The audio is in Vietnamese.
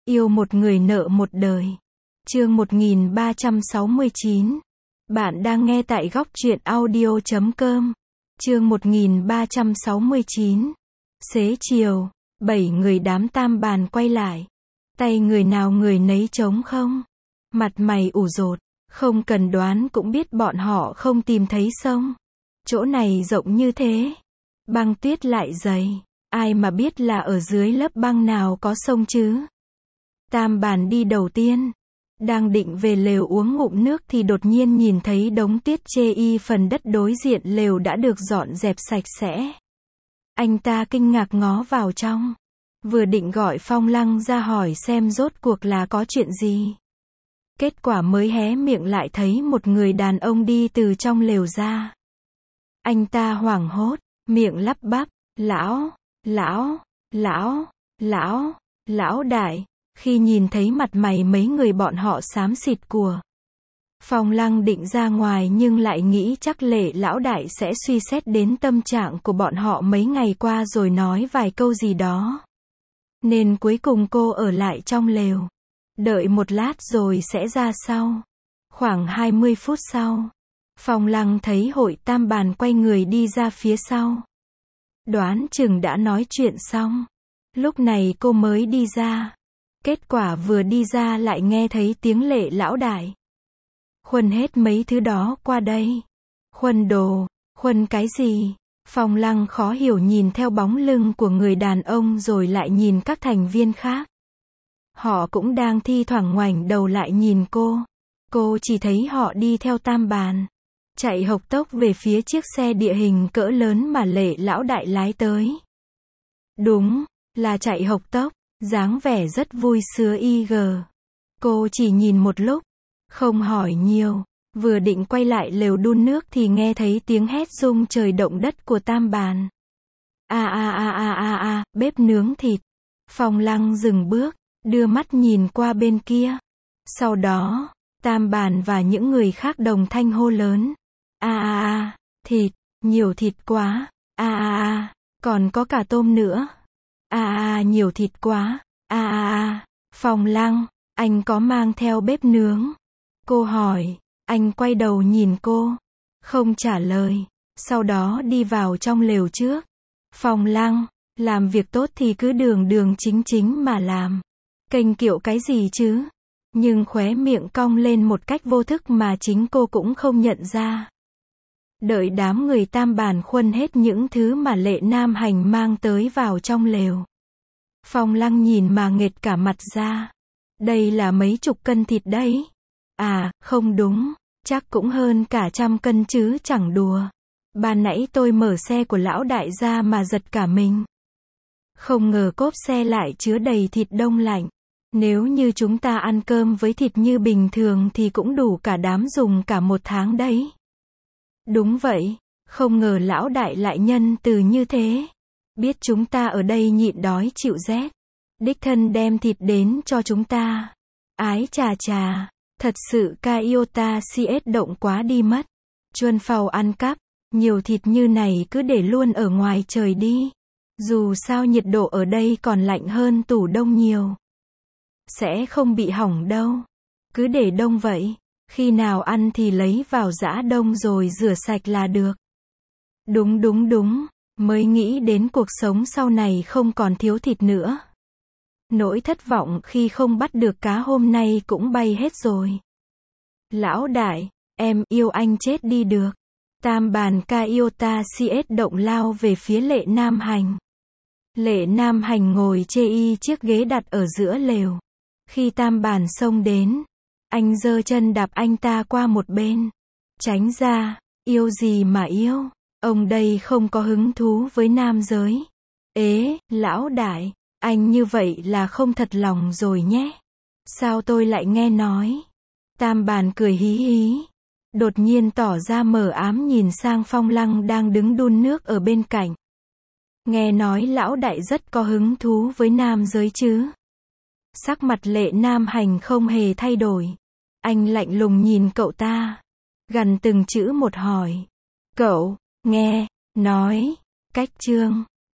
Yêu một người nợ một đời. Chương 1369. Bạn đang nghe tại góc truyện audio.com. Chương 1369. Xế chiều, 7 người đám tam bàn quay lại. Tay người nào người nấy trống không. Mặt mày ủ rột, không cần đoán cũng biết bọn họ không tìm thấy sông. Chỗ này rộng như thế, băng tuyết lại dày, ai mà biết là ở dưới lớp băng nào có sông chứ. Tam bàn đi đầu tiên, đang định về lều uống ngụm nước thì đột nhiên nhìn thấy đống tuyết chê y phần đất đối diện lều đã được dọn dẹp sạch sẽ. Anh ta kinh ngạc ngó vào trong, vừa định gọi Phong Lăng ra hỏi xem rốt cuộc là có chuyện gì. Kết quả mới hé miệng lại thấy một người đàn ông đi từ trong lều ra. Anh ta hoảng hốt, miệng lắp bắp, lão đại. Khi nhìn thấy mặt mày mấy người bọn họ xám xịt của Phong Lăng định ra ngoài nhưng lại nghĩ chắc Lệ lão đại sẽ suy xét đến tâm trạng của bọn họ mấy ngày qua rồi nói vài câu gì đó. Nên cuối cùng cô ở lại trong lều, đợi một lát rồi sẽ ra sau. Khoảng 20 phút sau, Phong Lăng thấy hội tam bàn quay người đi ra phía sau. Đoán chừng đã nói chuyện xong, lúc này cô mới đi ra. Kết quả vừa đi ra lại nghe thấy tiếng Lệ lão đại: "Khuân hết mấy thứ đó qua đây." "Khuân đồ?" "Khuân cái gì?" Phong Lăng khó hiểu nhìn theo bóng lưng của người đàn ông rồi lại nhìn các thành viên khác. Họ cũng đang thi thoảng ngoảnh đầu lại nhìn cô. Cô chỉ thấy họ đi theo tam bàn, chạy hộc tốc về phía chiếc xe địa hình cỡ lớn mà Lệ lão đại lái tới. Đúng, là chạy hộc tốc, dáng vẻ rất vui sứa IG. Cô chỉ nhìn một lúc, không hỏi nhiều, vừa định quay lại lều đun nước thì nghe thấy tiếng hét rung trời động đất của tam bàn. Bếp nướng thịt. Phong Lăng dừng bước, đưa mắt nhìn qua bên kia. Sau đó, tam bàn và những người khác đồng thanh hô lớn: thịt, nhiều thịt quá. Còn có cả tôm nữa. Nhiều thịt quá. Phong Lăng, anh có mang theo bếp nướng? Cô hỏi. Anh quay đầu nhìn cô, không trả lời, sau đó đi vào trong lều trước. Phong Lăng, làm việc tốt thì cứ đường đường chính chính mà làm. Kênh kiệu cái gì chứ? Nhưng khóe miệng cong lên một cách vô thức mà chính cô cũng không nhận ra. Đợi đám người tam bàn khuân hết những thứ mà Lệ Nam Hành mang tới vào trong lều, Phong Lăng nhìn mà nghệt cả mặt ra. Đây là mấy chục cân thịt đấy. Không đúng, chắc cũng hơn cả 100 cân chứ chẳng đùa. Ban nãy tôi mở xe của lão đại ra mà giật cả mình. Không ngờ cốp xe lại chứa đầy thịt đông lạnh. Nếu như chúng ta ăn cơm với thịt như bình thường thì cũng đủ cả đám dùng cả một tháng đấy. Đúng vậy, không ngờ lão đại lại nhân từ như thế. Biết chúng ta ở đây nhịn đói chịu rét, đích thân đem thịt đến cho chúng ta. Ái chà, thật sự ca yêu ta CS động quá đi mất. Chuân phàu ăn cắp, nhiều thịt như này cứ để luôn ở ngoài trời đi. Dù sao nhiệt độ ở đây còn lạnh hơn tủ đông nhiều. Sẽ không bị hỏng đâu. Cứ để đông vậy, khi nào ăn thì lấy vào giã đông rồi rửa sạch là được. Đúng, mới nghĩ đến cuộc sống sau này không còn thiếu thịt nữa. Nỗi thất vọng khi không bắt được cá hôm nay cũng bay hết rồi. Lão đại, em yêu anh chết đi được. Tam bàn ca yêu ta CS động lao về phía Lệ Nam Hành. Lệ Nam Hành ngồi chê y chiếc ghế đặt ở giữa lều. Khi tam bàn xông đến, anh giơ chân đạp anh ta qua một bên. Tránh ra, yêu gì mà yêu, ông đây không có hứng thú với nam giới. Ế, lão đại, anh như vậy là không thật lòng rồi nhé. Sao tôi lại nghe nói? Tam bàn cười hí hí, đột nhiên tỏ ra mờ ám nhìn sang Phong Lăng đang đứng đun nước ở bên cạnh. Nghe nói lão đại rất có hứng thú với nam giới chứ? Sắc mặt Lệ Nam Hành không hề thay đổi. Anh lạnh lùng nhìn cậu ta, gằn từng chữ một hỏi. Cậu, nghe, nói, cách chương.